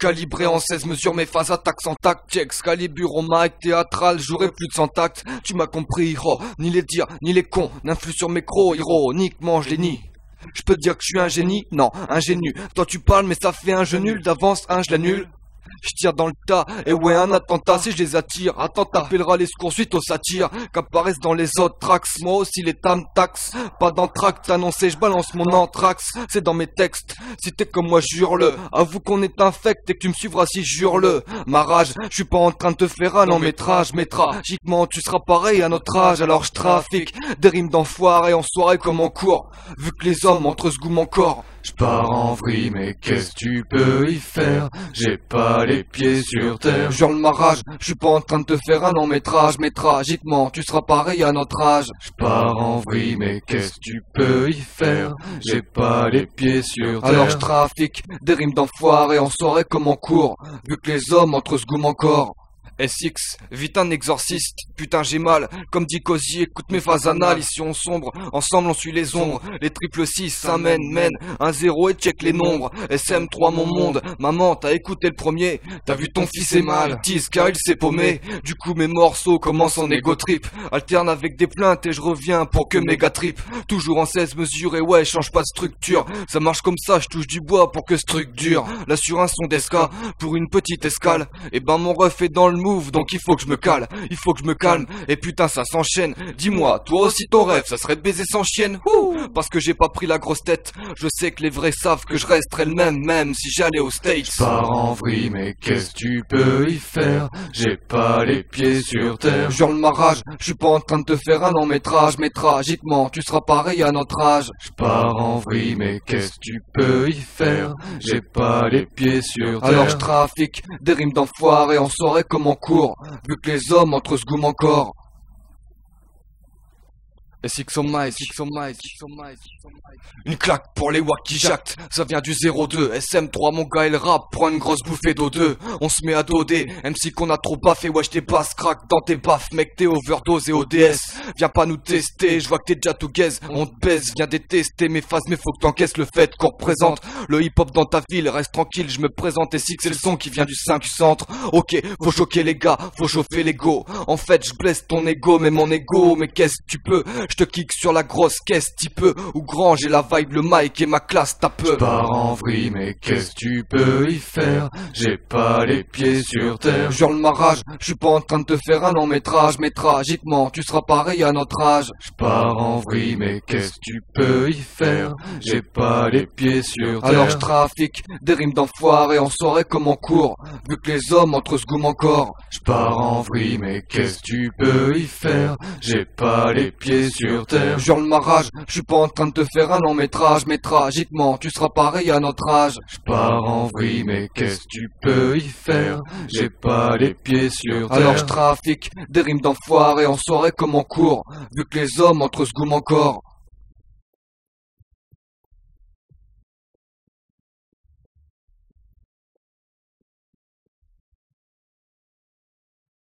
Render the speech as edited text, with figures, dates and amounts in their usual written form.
Calibré en 16 mesures, mes phases attaquent sans tact. Excalibur au mic, théâtral, j'aurai plus de 100 tacts. Tu m'as compris, oh, ni les dires, ni les cons n'influent sur mes crocs, ironiquement je les nie. Je peux te dire que je suis un génie? Non, ingénu. Toi tu parles mais ça fait un jeu nul, d'avance je l'annule. Je tire dans le tas, et ouais un attentat si je les attire. Attends t'appelleras les secours suite aux satires qu'apparaissent dans les autres tracks. Moi aussi les tam taxes, pas d'entracte annoncé, je balance mon anthrax. C'est dans mes textes, si t'es comme moi jure-le. Avoue qu'on est infect et que tu me suivras si jure-le. Ma rage, je suis pas en train de te faire un long métrage. Mais tragiquement tu seras pareil à notre âge. Alors je trafique des rimes d'enfoirés en soirée comme en cours. Vu que les hommes entre ce goût mon corps. Je pars en vrille, mais qu'est-ce que tu peux y faire? J'ai pas les pieds sur terre. Jure ma rage, je suis pas en train de te faire un long métrage. Mais tragiquement, tu seras pareil à notre âge. Je pars en vrille, mais qu'est-ce que tu peux y faire? J'ai pas les pieds sur terre. Alors je trafique des rimes d'enfoirés en soirée comme en cours. Vu que les hommes entre ce goût encore. SX, vite un exorciste, putain j'ai mal, comme dit Cozy, écoute mes phases anales, ici on sombre, ensemble on suit les ombres, les triple 6, ça mène, 1-0 et check les nombres, SM3 mon monde, maman t'as écouté le premier, t'as vu ton fils est mal, tease car il s'est paumé, du coup mes morceaux commencent en égo trip, alterne avec des plaintes et je reviens pour que méga trip, toujours en 16 mesures et ouais change pas de structure, ça marche comme ça, je touche du bois pour que ce truc dure, là sur un son d'esca, pour une petite escale, et ben mon ref est dans le move, donc il faut que je me cale, il faut que je me calme, et putain ça s'enchaîne, dis-moi, toi aussi ton rêve, ça serait de baiser sans chienne, parce que j'ai pas pris la grosse tête, je sais que les vrais savent que je resterai le même, même si j'allais aux States. Je pars en vrille, mais qu'est-ce que tu peux y faire? J'ai pas les pieds sur terre. Jure ma rage, je suis pas en train de te faire un long métrage, mais tragiquement, tu seras pareil à notre âge. Je pars en vrille, mais qu'est-ce que tu peux y faire? J'ai pas les pieds sur terre. Alors je trafique des rimes d'enfoirés en soirée comme en cours, vu que les hommes entre ce goût encore. SX on mic, une claque pour les wack qui jactent, ça vient du 02, SM3 mon gars il rap, prend une grosse bouffée d'O2, on se met à doder, MC qu'on a trop baffé, ouais j't'ai basse crack dans tes baffes, mec t'es overdose et ODS, viens pas nous tester, je vois que t'es déjà tout gaze, on te baise, viens détester mes phases, mais faut que t'encaisses le fait qu'on représente le hip hop dans ta ville, reste tranquille, je me présente, SX c'est le son qui vient du 5 du centre, ok, faut choquer les gars, faut chauffer l'ego, en fait je blesse ton ego, mais mon ego, mais qu'est-ce que tu peux, je te kick sur la grosse caisse, petit peu, ou grand, j'ai la vibe, le mic et ma classe, t'as peu. Je pars en vrille, mais qu'est-ce que tu peux y faire? J'ai pas les pieds sur terre. Jure ma rage, je suis pas en train de te faire un long métrage, mais tragiquement, tu seras pareil à notre âge. Je pars en vrille, mais qu'est-ce que tu peux y faire? J'ai pas les pieds sur terre. Alors je trafique des rimes d'enfoirés en soirée comme en cours, vu que les hommes entre ce goût encore. Je pars en vrille, mais qu'est-ce que tu peux y faire? J'ai pas les pieds sur terre. Jure ma rage, je suis pas en train de te faire un long métrage, mais tragiquement, tu seras pareil à notre âge. Je pars en vrille, mais qu'est-ce que tu peux y faire? J'ai pas les pieds sur terre. Alors je trafique des rimes d'enfoirés en soirée comme en cours, vu que les hommes entre ce goût encore.